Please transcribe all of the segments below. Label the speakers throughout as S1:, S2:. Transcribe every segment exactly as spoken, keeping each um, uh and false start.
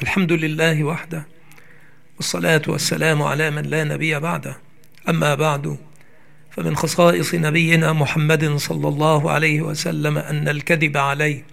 S1: الحمد لله وحده، والصلاة والسلام على من لا نبي بعده. أما بعد، فمن خصائص نبينا محمد صلى الله عليه وسلم أن الكذب عليه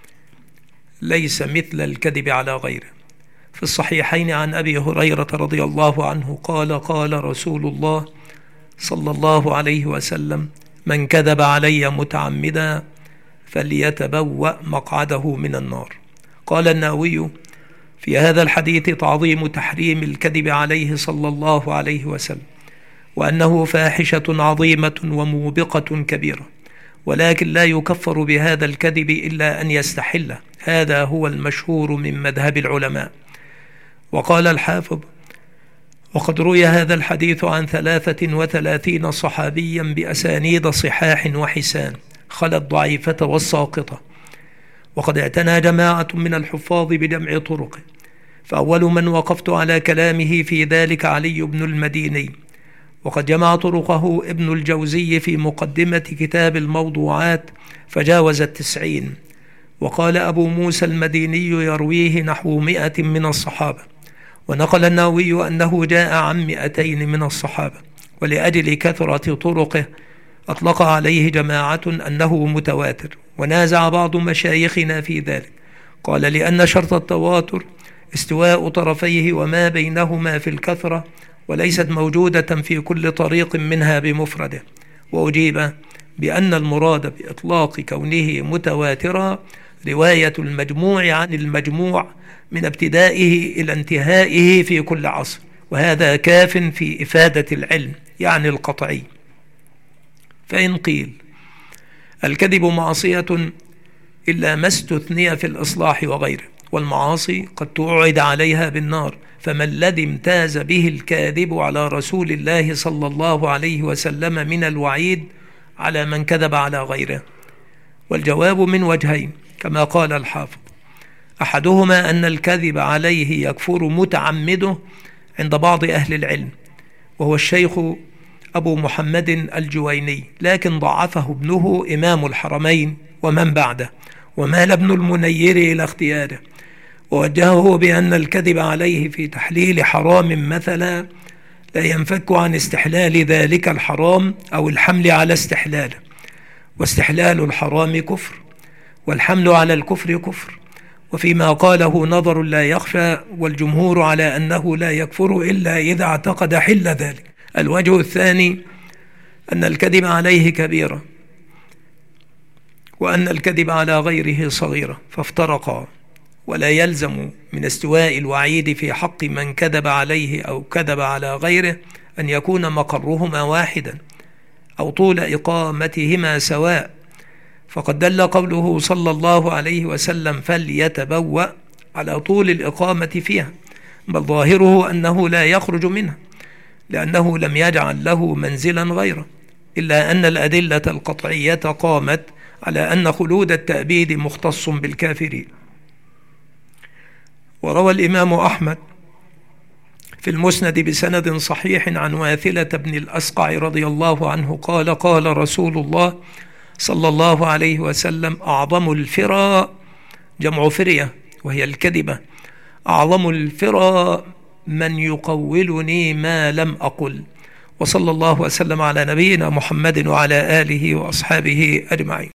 S1: ليس مثل الكذب على غيره. في الصحيحين عن أبي هريرة رضي الله عنه قال قال رسول الله صلى الله عليه وسلم: من كذب علي متعمدا فليتبوأ مقعده من النار. قال النووي في هذا الحديث تعظيم تحريم الكذب عليه صلى الله عليه وسلم، وأنه فاحشة عظيمة وموبقة كبيرة، ولكن لا يكفر بهذا الكذب إلا أن يستحله. هذا هو المشهور من مذهب العلماء. وقال الحافظ: وقد روي هذا الحديث عن ثلاثة وثلاثين صحابيا بأسانيد صحاح وحسان، خلا الضعيفة والساقطة، وقد اعتنى جماعة من الحفاظ بجمع طرقه. فأول من وقفت على كلامه في ذلك علي بن المديني، وقد جمع طرقه ابن الجوزي في مقدمة كتاب الموضوعات فجاوز التسعين. وقال أبو موسى المديني يرويه نحو مئة من الصحابة، ونقل النووي أنه جاء عن مئتين من الصحابة. ولأجل كثرة طرقه أطلق عليه جماعة أنه متواتر، ونازع بعض مشايخنا في ذلك. قال: لأن شرط التواتر استواء طرفيه وما بينهما في الكثرة، وليست موجودة في كل طريق منها بمفرده. وأجيب بأن المراد بإطلاق كونه متواترا رواية المجموع عن المجموع من ابتدائه إلى انتهائه في كل عصر، وهذا كاف في إفادة العلم يعني القطعي. فإن قيل الكذب معصية إلا ما استثني في الإصلاح وغيره، والمعاصي قد توعد عليها بالنار، فما الذي امتاز به الكاذب على رسول الله صلى الله عليه وسلم من الوعيد على من كذب على غيره؟ والجواب من وجهين كما قال الحافظ: أحدهما أن الكذب عليه يكفر متعمده عند بعض أهل العلم، وهو الشيخ أبو محمد الجويني، لكن ضعفه ابنه إمام الحرمين ومن بعده، ومال ابن المنير إلى اختياره، ووجهه بأن الكذب عليه في تحليل حرام مثلا لا ينفك عن استحلال ذلك الحرام أو الحمل على استحلاله، واستحلال الحرام كفر، والحمل على الكفر كفر. وفيما قاله نظر لا يخفى، والجمهور على أنه لا يكفر إلا إذا اعتقد حل ذلك. الوجه الثاني أن الكذب عليه كبيرة، وأن الكذب على غيره صغيرة، فافترقا. ولا يلزم من استواء الوعيد في حق من كذب عليه أو كذب على غيره أن يكون مقرهما واحدا أو طول إقامتهما سواء، فقد دل قوله صلى الله عليه وسلم: فليتبوأ، على طول الإقامة فيها، بل ظاهره أنه لا يخرج منها، لأنه لم يجعل له منزلا غيره، إلا أن الأدلة القطعية قامت على أن خلود التأبيد مختص بالكافرين. وروى الإمام أحمد في المسند بسند صحيح عن واثلة بن الأسقع رضي الله عنه قال قال رسول الله صلى الله عليه وسلم: أعظم الفرى، جمع فرية وهي الكذبة، أعظم الفرى من يقولني ما لم أقل. وصلى الله وسلم على نبينا محمد وعلى آله وأصحابه أجمعين.